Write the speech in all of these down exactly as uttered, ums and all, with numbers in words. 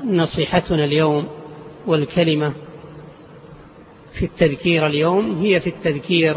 ونصيحتنا اليوم والكلمة في التذكير اليوم هي في التذكير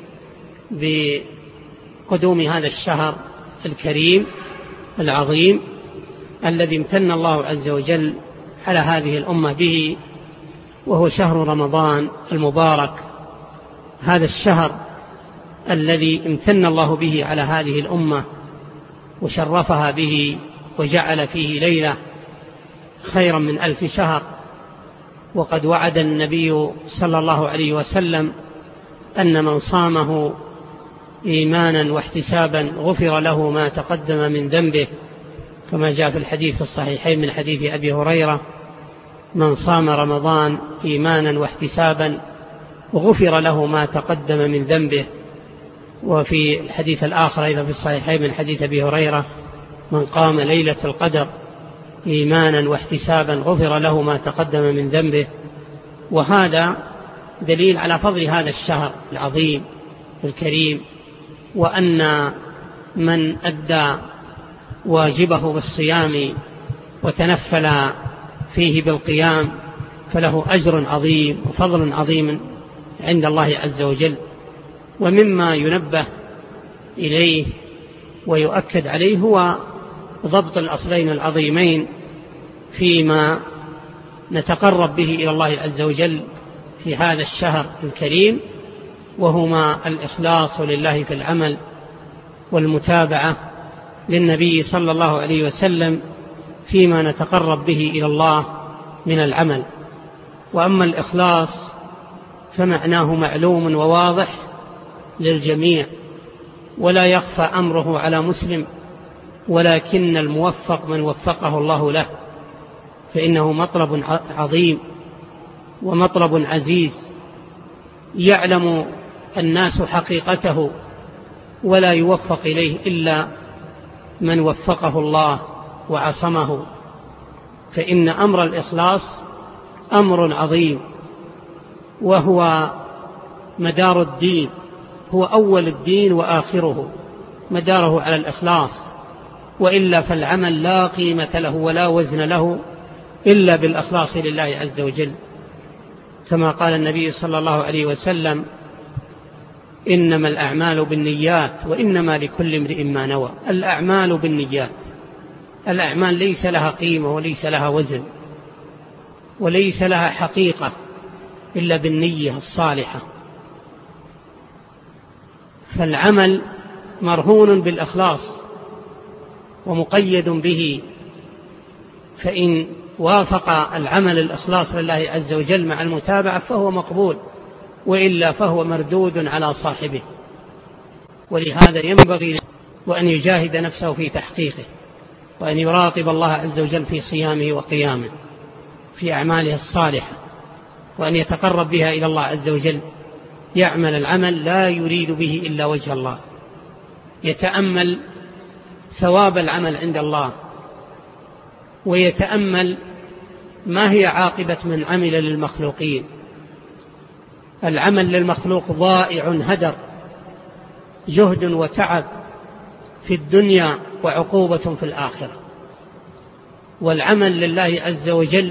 بقدوم هذا الشهر الكريم العظيم الذي امتن الله عز وجل على هذه الأمة به، وهو شهر رمضان المبارك. هذا الشهر الذي امتن الله به على هذه الأمة وشرفها به وجعل فيه ليلة خيرا من ألف شهر. وقد وعد النبي صلى الله عليه وسلم أن من صامه إيمانا واحتسابا غفر له ما تقدم من ذنبه، كما جاء في الحديث الصحيحين من حديث أبي هريرة: من صام رمضان إيمانا واحتسابا غفر له ما تقدم من ذنبه. وفي الحديث الآخر أيضا في الصحيحين من حديث أبي هريرة: من قام ليلة القدر إيمانا واحتسابا غفر له ما تقدم من ذنبه. وهذا دليل على فضل هذا الشهر العظيم الكريم، وأن من أدى واجبه بالصيام وتنفل فيه بالقيام فله أجر عظيم وفضل عظيم عند الله عز وجل. ومما ينبه إليه ويؤكد عليه هو ضبط الأصلين العظيمين فيما نتقرب به إلى الله عز وجل في هذا الشهر الكريم، وهما الإخلاص لله في العمل والمتابعة للنبي صلى الله عليه وسلم فيما نتقرب به إلى الله من العمل. وأما الإخلاص فمعناه معلوم وواضح للجميع، ولا يخفى أمره على مسلم، ولكن الموفق من وفقه الله له، فإنه مطلب عظيم ومطلب عزيز يعلم الناس حقيقته، ولا يوفق إليه إلا من وفقه الله وعصمه. فإن أمر الإخلاص أمر عظيم، وهو مدار الدين، هو أول الدين وآخره، مداره على الإخلاص، وإلا فالعمل لا قيمة له ولا وزن له إلا بالإخلاص لله عز وجل. كما قال النبي صلى الله عليه وسلم: إنما الأعمال بالنيات وإنما لكل امرئ ما نوى. الأعمال بالنيات، الأعمال ليس لها قيمة وليس لها وزن وليس لها حقيقة إلا بالنية الصالحة. فالعمل مرهون بالإخلاص ومقيد به، فإن وافق العمل الإخلاص لله عز وجل مع المتابعة فهو مقبول، وإلا فهو مردود على صاحبه. ولهذا ينبغي وأن يجاهد نفسه في تحقيقه، وأن يراقب الله عز وجل في صيامه وقيامه في أعماله الصالحة، وأن يتقرب بها إلى الله عز وجل، يعمل العمل لا يريد به إلا وجه الله، يتأمل ثواب العمل عند الله، ويتأمل ما هي عاقبة من عمل للمخلوقين. العمل للمخلوق ضائع هدر، جهد وتعب في الدنيا وعقوبة في الآخرة. والعمل لله عز وجل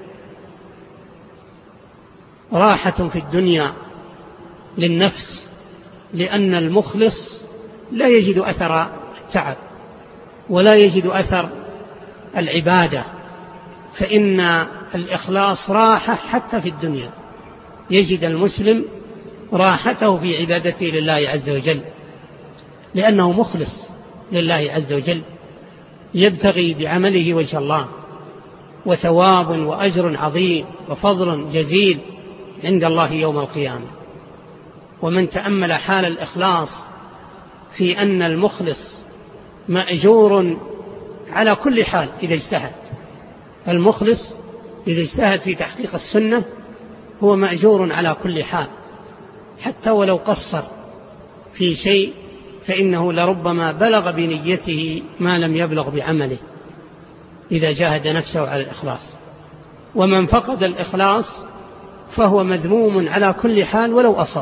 راحة في الدنيا للنفس، لأن المخلص لا يجد أثر التعب ولا يجد أثر العبادة، فإن الإخلاص راحة حتى في الدنيا. يجد المسلم راحته في عبادته لله عز وجل، لأنه مخلص لله عز وجل، يبتغي بعمله وجه الله، وثواب وأجر عظيم وفضل جزيل عند الله يوم القيامة. ومن تأمل حال الإخلاص في أن المخلص مأجور على كل حال إذا اجتهد، المخلص إذا اجتهد في تحقيق السنة هو مأجور على كل حال، حتى ولو قصر في شيء فإنه لربما بلغ بنيته ما لم يبلغ بعمله إذا جاهد نفسه على الإخلاص. ومن فقد الإخلاص فهو مذموم على كل حال ولو أصاب.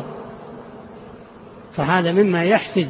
فهذا مما يحفز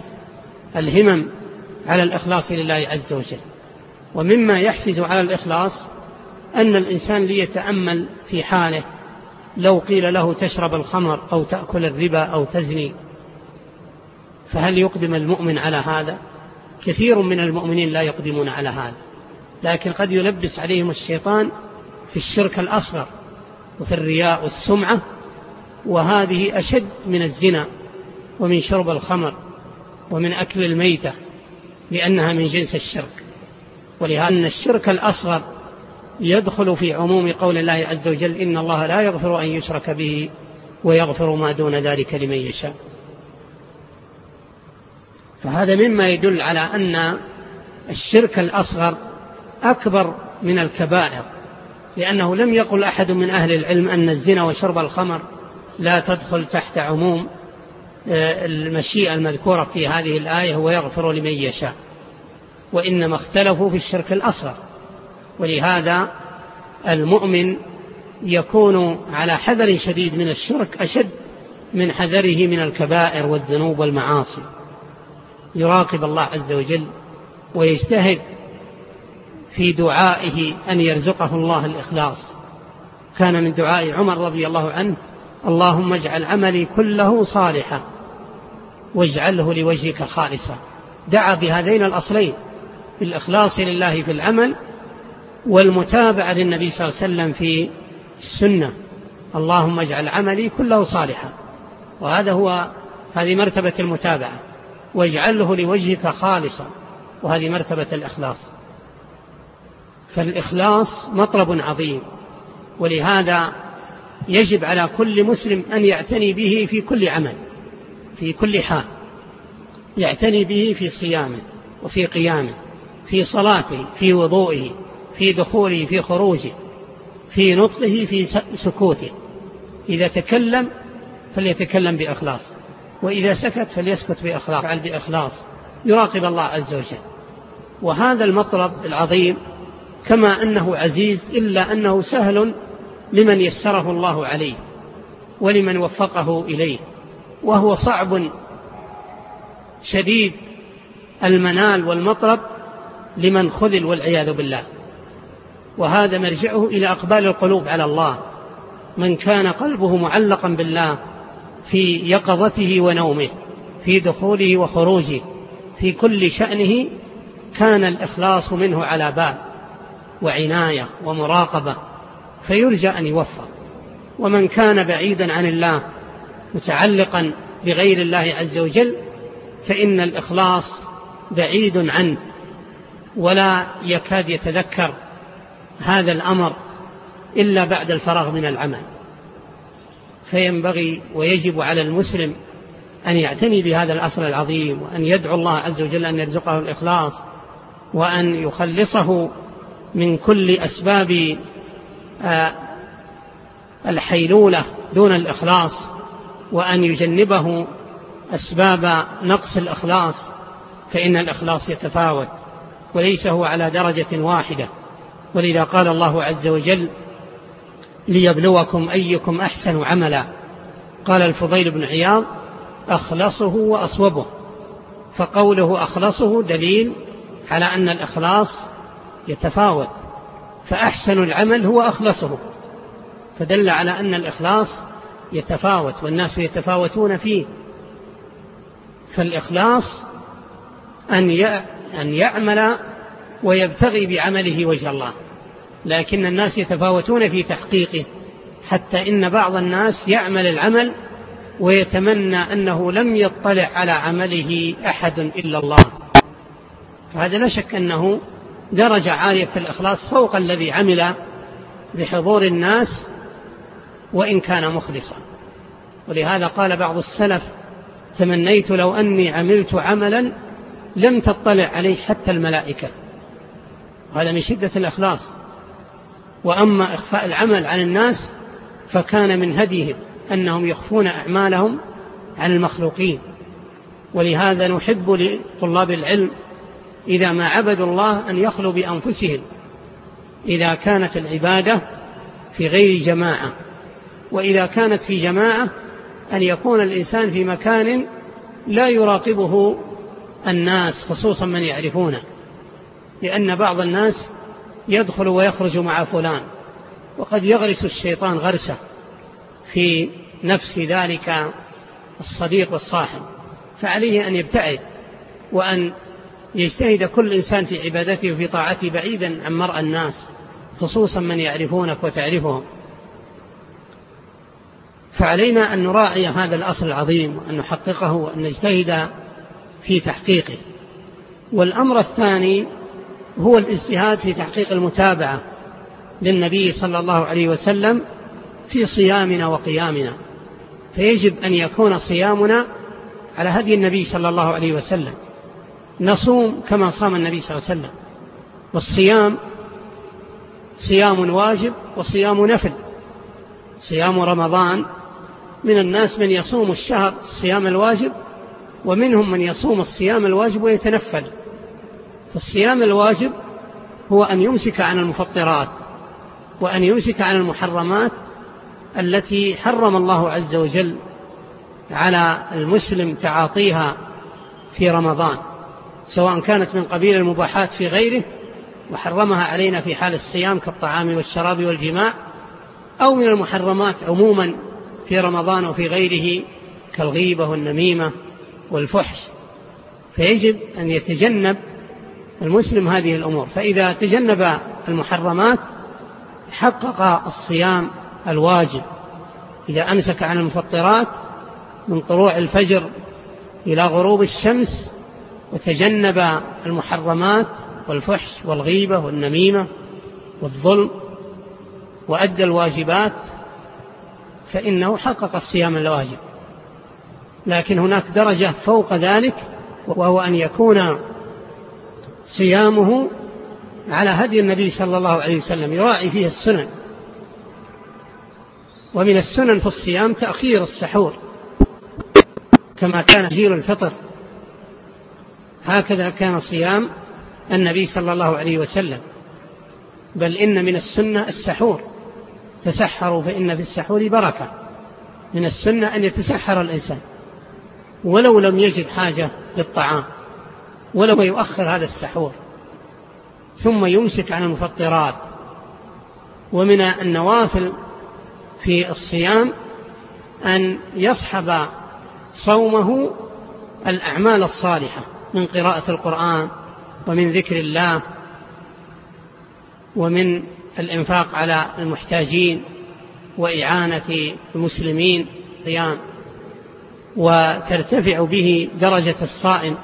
الهمم على الإخلاص لله عز وجل. ومما يحفز على الإخلاص أن الإنسان ليتأمل في حاله، لو قيل له تشرب الخمر أو تأكل الربا أو تزني، فهل يقدم المؤمن على هذا؟ كثير من المؤمنين لا يقدمون على هذا، لكن قد يلبس عليهم الشيطان في الشرك الأصغر وفي الرياء والسمعة، وهذه أشد من الزنا ومن شرب الخمر ومن أكل الميتة، لأنها من جنس الشرك. ولهذا أن الشرك الأصغر يدخل في عموم قول الله عز وجل: إن الله لا يغفر أن يشرك به ويغفر ما دون ذلك لمن يشاء. فهذا مما يدل على أن الشرك الأصغر أكبر من الكبائر، لأنه لم يقل أحد من أهل العلم أن الزنا وشرب الخمر لا تدخل تحت عموم المشيئة المذكورة في هذه الآية هو يغفر لمن يشاء، وإنما اختلفوا في الشرك الأصغر. ولهذا المؤمن يكون على حذر شديد من الشرك أشد من حذره من الكبائر والذنوب والمعاصي، يراقب الله عز وجل ويجتهد في دعائه أن يرزقه الله الإخلاص. كان من دعاء عمر رضي الله عنه: اللهم اجعل عملي كله صالحا واجعله لوجهك خالصا. دعا بهذين الأصلين، بالإخلاص لله في العمل والمتابعة للنبي صلى الله عليه وسلم في السنة. اللهم اجعل عملي كله صالحا، وهذا هو هذه مرتبة المتابعة، واجعله لوجهك خالصا، وهذه مرتبة الإخلاص. فالإخلاص مطلب عظيم، ولهذا يجب على كل مسلم أن يعتني به في كل عمل، في كل حال، يعتني به في صيامه وفي قيامه، في صلاته، في وضوئه، في دخوله، في خروجه، في نطقه، في سكوته. إذا تكلم فليتكلم بإخلاص، وإذا سكت فليسكت بإخلاص، فعل بإخلاص، يراقب الله عز وجل. وهذا المطلب العظيم كما أنه عزيز إلا أنه سهل لمن يسره الله عليه ولمن وفقه إليه، وهو صعب شديد المنال والمطلب لمن خذل والعياذ بالله. وهذا مرجعه إلى أقبال القلوب على الله. من كان قلبه معلقا بالله في يقظته ونومه، في دخوله وخروجه، في كل شأنه، كان الإخلاص منه على بال وعناية ومراقبة، فيرجى أن يوفق. ومن كان بعيدا عن الله متعلقا بغير الله عز وجل، فإن الإخلاص بعيد عنه، ولا يكاد يتذكر هذا الأمر إلا بعد الفراغ من العمل. فينبغي ويجب على المسلم أن يعتني بهذا الأصل العظيم، وأن يدعو الله عز وجل أن يرزقه الإخلاص، وأن يخلصه من كل أسباب الحيلولة دون الإخلاص، وأن يجنبه أسباب نقص الإخلاص، فإن الإخلاص يتفاوت وليس هو على درجة واحدة. ولذا قال الله عز وجل: ليبلوكم أيكم أحسن عملا. قال الفضيل بن عياض: أخلصه وأصوبه. فقوله أخلصه دليل على أن الإخلاص يتفاوت، فأحسن العمل هو أخلصه، فدل على أن الإخلاص يتفاوت والناس يتفاوتون فيه. فالإخلاص أن يعمل ويبتغي بعمله وجه الله، لكن الناس يتفاوتون في تحقيقه، حتى إن بعض الناس يعمل العمل ويتمنى أنه لم يطلع على عمله أحد إلا الله. فهذا لا شك أنه درجة عالية في الإخلاص فوق الذي عمل بحضور الناس وإن كان مخلصا. ولهذا قال بعض السلف: تمنيت لو أني عملت عملا لم تطلع عليه حتى الملائكة. وهذا من شدة الإخلاص. وأما إخفاء العمل عن الناس فكان من هديهم أنهم يخفون أعمالهم عن المخلوقين. ولهذا نحب لطلاب العلم إذا ما عبدوا الله أن يخلوا بأنفسهم، إذا كانت العبادة في غير جماعة، وإذا كانت في جماعة أن يكون الإنسان في مكان لا يراقبه الناس، خصوصا من يعرفونه، لأن بعض الناس يدخل ويخرج مع فلان، وقد يغرس الشيطان غرسه في نفس ذلك الصديق والصاحب، فعليه أن يبتعد وأن يجتهد كل إنسان في عبادته وفي طاعته بعيدا عن مرأى الناس، خصوصا من يعرفونك وتعرفهم. فعلينا أن نراعي هذا الأصل العظيم وأن نحققه وأن نجتهد في تحقيقه. والأمر الثاني هو الاجتهاد في تحقيق المتابعة للنبي صلى الله عليه وسلم في صيامنا وقيامنا، فيجب أن يكون صيامنا على هدي النبي صلى الله عليه وسلم، نصوم كما صام النبي صلى الله عليه وسلم. والصيام صيام واجب وصيام نفل. صيام رمضان من الناس من يصوم الشهر الصيام الواجب، ومنهم من يصوم الصيام الواجب ويتنفل. فالصيام الواجب هو أن يمسك عن المفطرات وأن يمسك عن المحرمات التي حرم الله عز وجل على المسلم تعاطيها في رمضان، سواء كانت من قبيل المباحات في غيره وحرمها علينا في حال الصيام كالطعام والشراب والجماع، أو من المحرمات عموما في رمضان وفي غيره كالغيبة والنميمة والفحش. فيجب أن يتجنب المسلم هذه الأمور، فإذا تجنب المحرمات حقق الصيام الواجب. إذا أمسك عن المفطرات من طلوع الفجر إلى غروب الشمس وتجنب المحرمات والفحش والغيبة والنميمة والظلم وأدى الواجبات فإنه حقق الصيام الواجب. لكن هناك درجة فوق ذلك، وهو أن يكون صيامه على هدي النبي صلى الله عليه وسلم يراعي فيه السنن. ومن السنن في الصيام تأخير السحور كما كان تأجيل الفطر، هكذا كان صيام النبي صلى الله عليه وسلم. بل إن من السنة السحور، تسحروا فإن في السحور بركة. من السنة أن يتسحر الإنسان ولو لم يجد حاجة للطعام، ولو يؤخر هذا السحور ثم يمسك عن المفطرات. ومن النوافل في الصيام أن يصحب صومه الأعمال الصالحة من قراءة القرآن ومن ذكر الله ومن الإنفاق على المحتاجين وإعانة المسلمين قيام، وترتفع به درجة الصائم.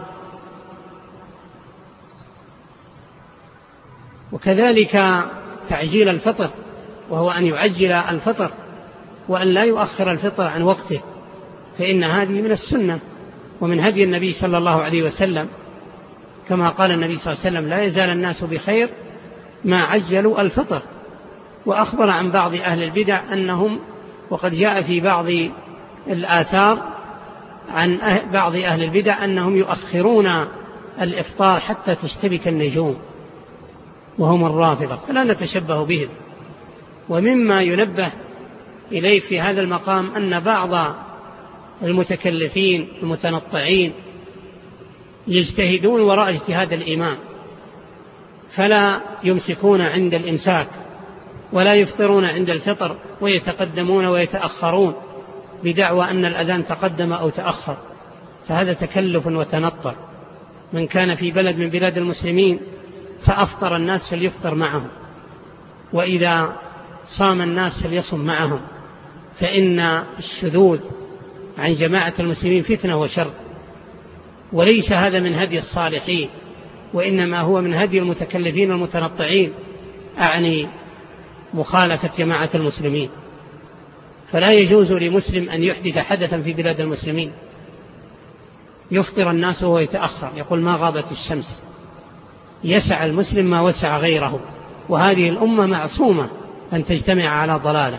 وكذلك تعجيل الفطر، وهو أن يعجل الفطر وأن لا يؤخر الفطر عن وقته، فإن هذه من السنة ومن هدي النبي صلى الله عليه وسلم، كما قال النبي صلى الله عليه وسلم: لا يزال الناس بخير ما عجلوا الفطر. وأخبر عن بعض أهل البدع أنهم، وقد جاء في بعض الآثار عن بعض أهل البدع أنهم يؤخرون الإفطار حتى تشتبك النجوم، وهم الرافضة، فلا نتشبه بهم. ومما ينبه إليه في هذا المقام أن بعض المتكلفين المتنطعين يجتهدون وراء اجتهاد الإمام، فلا يمسكون عند الإمساك ولا يفطرون عند الفطر، ويتقدمون ويتأخرون بدعوى أن الأذان تقدم أو تأخر، فهذا تكلف وتنطع. من كان في بلد من بلاد المسلمين فأفطر الناس فليفطر معهم، وإذا صام الناس فليصم معهم، فإن الشذوذ عن جماعة المسلمين فتنة وشر، وليس هذا من هدي الصالحين، وإنما هو من هدي المتكلفين المتنطعين، أعني مخالفة جماعة المسلمين. فلا يجوز لمسلم أن يحدث حدثا في بلاد المسلمين يفطر الناس وهو يتأخر، يقول ما غابت الشمس. يسع المسلم ما وسع غيره، وهذه الأمة معصومة أن تجتمع على ضلالة،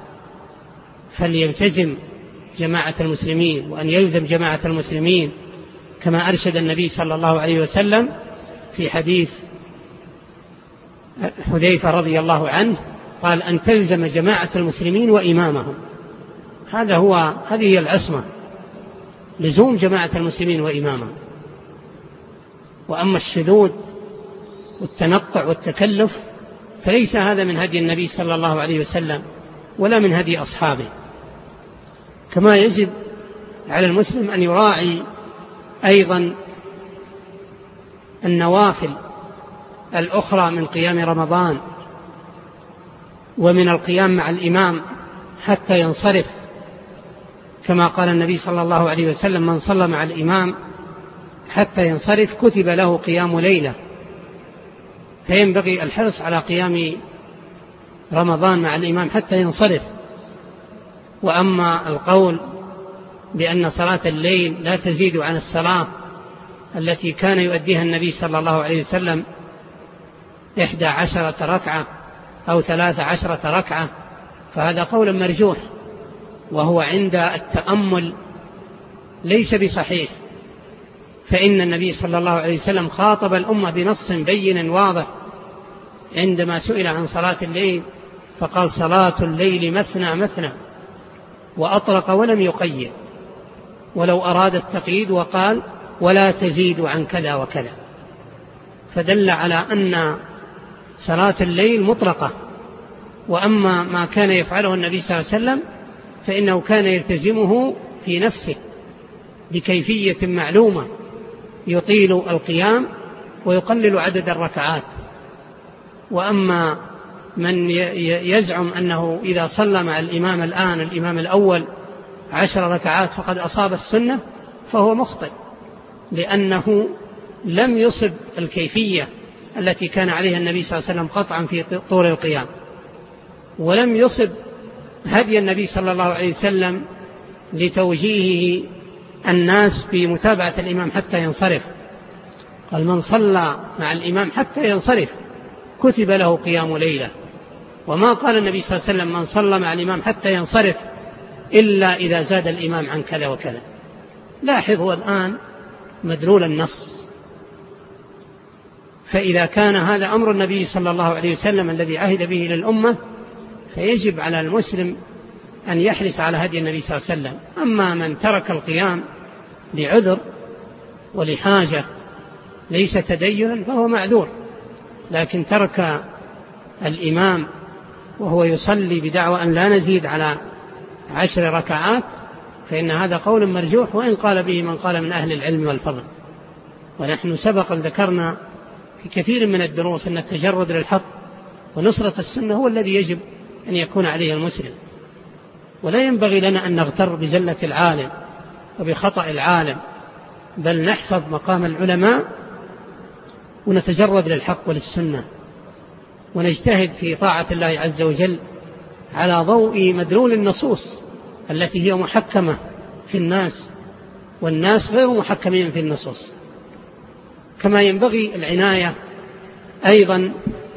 فليلتزم جماعة المسلمين وأن يلزم جماعة المسلمين كما أرشد النبي صلى الله عليه وسلم في حديث حذيفة رضي الله عنه، قال: أن تلزم جماعة المسلمين وإمامهم. هذا هو هذه هي العصمة، لزوم جماعة المسلمين وإمامهم. وأما الشذوذ والتنطع والتكلف فليس هذا من هدي النبي صلى الله عليه وسلم ولا من هدي أصحابه. كما يجب على المسلم أن يراعي أيضا النوافل الأخرى من قيام رمضان ومن القيام مع الإمام حتى ينصرف، كما قال النبي صلى الله عليه وسلم: من صلى مع الإمام حتى ينصرف كتب له قيام ليلة. فينبغي الحرص على قيام رمضان مع الإمام حتى ينصرف. وأما القول بأن صلاة الليل لا تزيد عن الصلاة التي كان يؤديها النبي صلى الله عليه وسلم إحدى عشرة ركعة أو ثلاث عشرة ركعة، فهذا قول مرجوح، وهو عند التأمل ليس بصحيح. فإن النبي صلى الله عليه وسلم خاطب الأمة بنص بين واضح عندما سئل عن صلاة الليل، فقال: صلاة الليل مثنى مثنى، وأطلق ولم يقيد، ولو أراد التقييد وقال: ولا تزيد عن كذا وكذا، فدل على أن صلاة الليل مطلقة. وأما ما كان يفعله النبي صلى الله عليه وسلم فإنه كان يلتزمه في نفسه بكيفية معلومة، يطيل القيام ويقلل عدد الركعات. وأما من يزعم أنه إذا صلى مع الإمام الآن الإمام الأول عشر ركعات فقد أصاب السنة، فهو مخطئ، لأنه لم يصب الكيفية التي كان عليها النبي صلى الله عليه وسلم قطعا في طول القيام، ولم يصب هدي النبي صلى الله عليه وسلم لتوجيهه الناس بمتابعة الإمام حتى ينصرف. قال: من صلى مع الإمام حتى ينصرف كتب له قيام ليلة. وما قال النبي صلى الله عليه وسلم: من صلى مع الإمام حتى ينصرف إلا إذا زاد الإمام عن كذا وكذا. لاحظوا الآن مدلول النص. فإذا كان هذا أمر النبي صلى الله عليه وسلم الذي عهد به للأمة، فيجب على المسلم أن يحرص على هدي النبي صلى الله عليه وسلم. أما من ترك القيام لعذر ولحاجة ليس تدينا فهو معذور، لكن ترك الإمام وهو يصلي بدعوى أن لا نزيد على عشر ركعات فإن هذا قول مرجوح، وإن قال به من قال من أهل العلم والفضل. ونحن سبقا ذكرنا في كثير من الدروس أن التجرد للحق ونصرة السنة هو الذي يجب أن يكون عليه المسلم، ولا ينبغي لنا أن نغتر بزلة العالم وبخطأ العالم، بل نحفظ مقام العلماء ونتجرد للحق وللسنة، ونجتهد في طاعة الله عز وجل على ضوء مدلول النصوص التي هي محكمة في الناس، والناس غير محكمين في النصوص. كما ينبغي العناية أيضا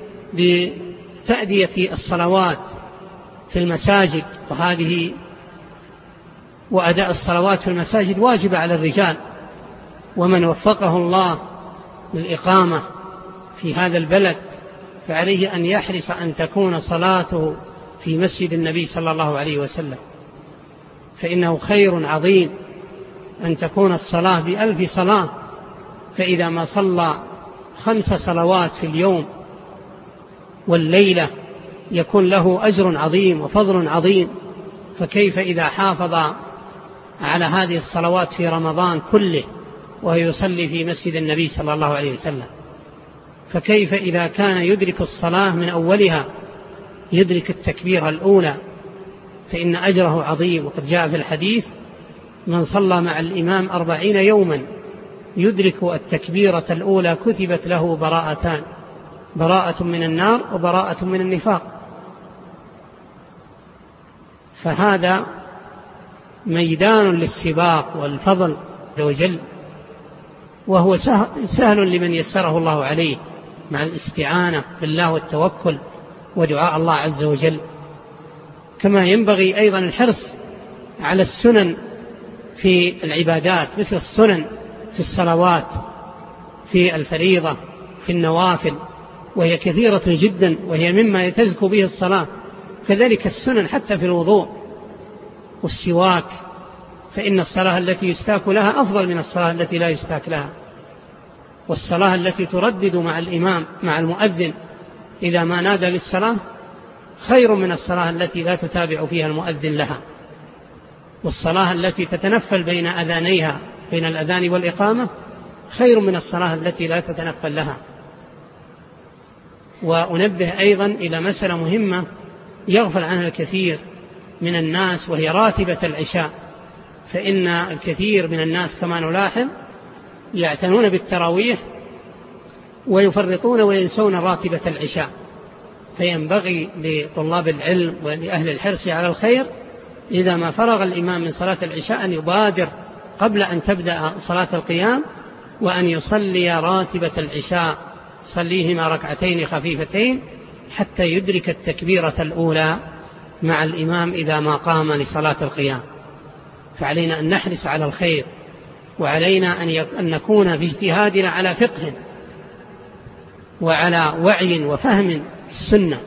بتأدية الصلوات في المساجد، وهذه وأداء الصلوات في المساجد واجب على الرجال، ومن وفقه الله للإقامة في هذا البلد فعليه أن يحرص أن تكون صلاته في مسجد النبي صلى الله عليه وسلم، فإنه خير عظيم أن تكون الصلاة بألف صلاة. فإذا ما صلى خمس صلوات في اليوم والليلة يكون له أجر عظيم وفضل عظيم، فكيف إذا حافظ على هذه الصلوات في رمضان كله وهو يصلي في مسجد النبي صلى الله عليه وسلم؟ فكيف إذا كان يدرك الصلاة من أولها، يدرك التكبيرة الأولى، فإن أجره عظيم. وقد جاء في الحديث: من صلى مع الإمام أربعين يوما يدرك التكبيرة الأولى كتبت له براءتان، براءة من النار وبراءة من النفاق. فهذا ميدان للسباق والفضل عز وجل، وهو سهل لمن يسره الله عليه، مع الاستعانة بالله والتوكل ودعاء الله عز وجل. كما ينبغي أيضا الحرص على السنن في العبادات، مثل السنن في الصلوات، في الفريضة، في النوافل، وهي كثيرة جدا، وهي مما تزكو به الصلاة. كذلك السنن حتى في الوضوء والسواك، فإن الصلاة التي يستاك لها أفضل من الصلاة التي لا يستاك لها، والصلاة التي تردد مع الإمام مع المؤذن إذا ما نادى للصلاة خير من الصلاة التي لا تتابع فيها المؤذن لها، والصلاة التي تتنفل بين أذانيها بين الأذان والإقامة خير من الصلاة التي لا تتنفل لها. وأنبه أيضا إلى مسألة مهمة يغفل عنها الكثير من الناس، وهي راتبة العشاء. فإن الكثير من الناس كما نلاحظ يعتنون بالتراويح ويفرطون وينسون راتبة العشاء. فينبغي لطلاب العلم ولأهل الحرص على الخير إذا ما فرغ الإمام من صلاة العشاء أن يبادر قبل أن تبدأ صلاة القيام وأن يصلي راتبة العشاء، صليهما ركعتين خفيفتين حتى يدرك التكبيرة الأولى مع الإمام إذا ما قام لصلاة القيام. فعلينا أن نحرص على الخير، وعلينا أن نكون في اجتهادنا على فقه وعلى وعي وفهم السنة.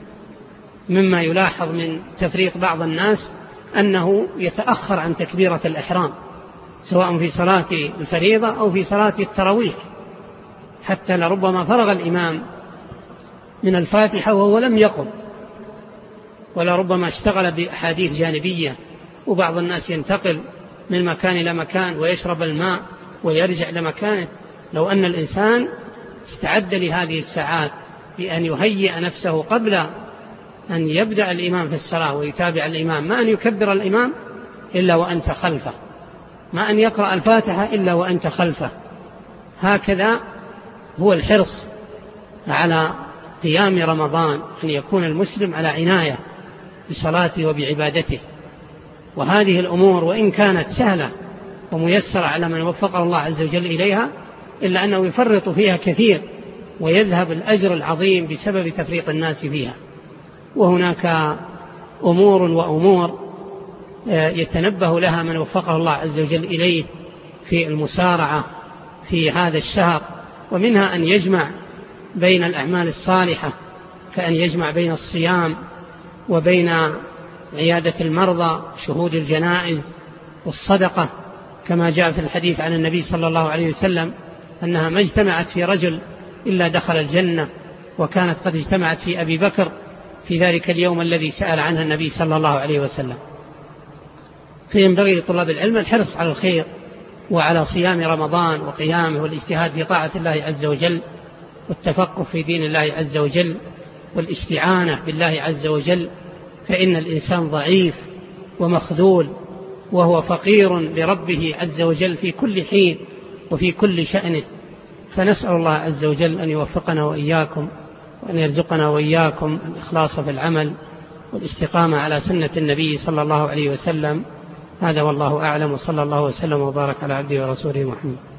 مما يلاحظ من تفريط بعض الناس أنه يتأخر عن تكبيرة الإحرام سواء في صلاة الفريضة أو في صلاة التراويح، حتى لربما فرغ الإمام من الفاتحة وهو لم يقم، ولربما اشتغل بأحاديث جانبية. وبعض الناس ينتقل من مكان إلى مكان ويشرب الماء ويرجع لمكانه. لو أن الإنسان استعد لهذه الساعات بأن يهيئ نفسه قبل أن يبدأ الإمام في الصلاة ويتابع الإمام، ما أن يكبر الإمام إلا وأنت خلفه، ما أن يقرأ الفاتحة إلا وأنت خلفه. هكذا هو الحرص على قيام رمضان، أن يكون المسلم على عناية بصلاته وبعبادته. وهذه الأمور وإن كانت سهلة وميسرة على من وفقه الله عز وجل إليها، إلا أنه يفرط فيها كثير ويذهب الأجر العظيم بسبب تفريط الناس فيها. وهناك أمور وأمور يتنبه لها من وفقه الله عز وجل إليه في المسارعة في هذا الشهر، ومنها أن يجمع بين الأعمال الصالحة، كأن يجمع بين الصيام وبين عيادة المرضى، شهود الجنائز، والصدقة، كما جاء في الحديث عن النبي صلى الله عليه وسلم أنها ما اجتمعت في رجل إلا دخل الجنة، وكانت قد اجتمعت في أبي بكر في ذلك اليوم الذي سأل عنه النبي صلى الله عليه وسلم. فينبغي لطلاب العلم الحرص على الخير وعلى صيام رمضان وقيامه والاجتهاد في طاعة الله عز وجل، والتفقه في دين الله عز وجل، والاستعانة بالله عز وجل. فإن الإنسان ضعيف ومخذول وهو فقير لربه عز وجل في كل حين وفي كل شأنه. فنسأل الله عز وجل أن يوفقنا وإياكم، وأن يرزقنا وإياكم الإخلاص في العمل والاستقامة على سنة النبي صلى الله عليه وسلم. هذا والله أعلم، وصلى الله وسلم وبارك على عبده ورسوله محمد.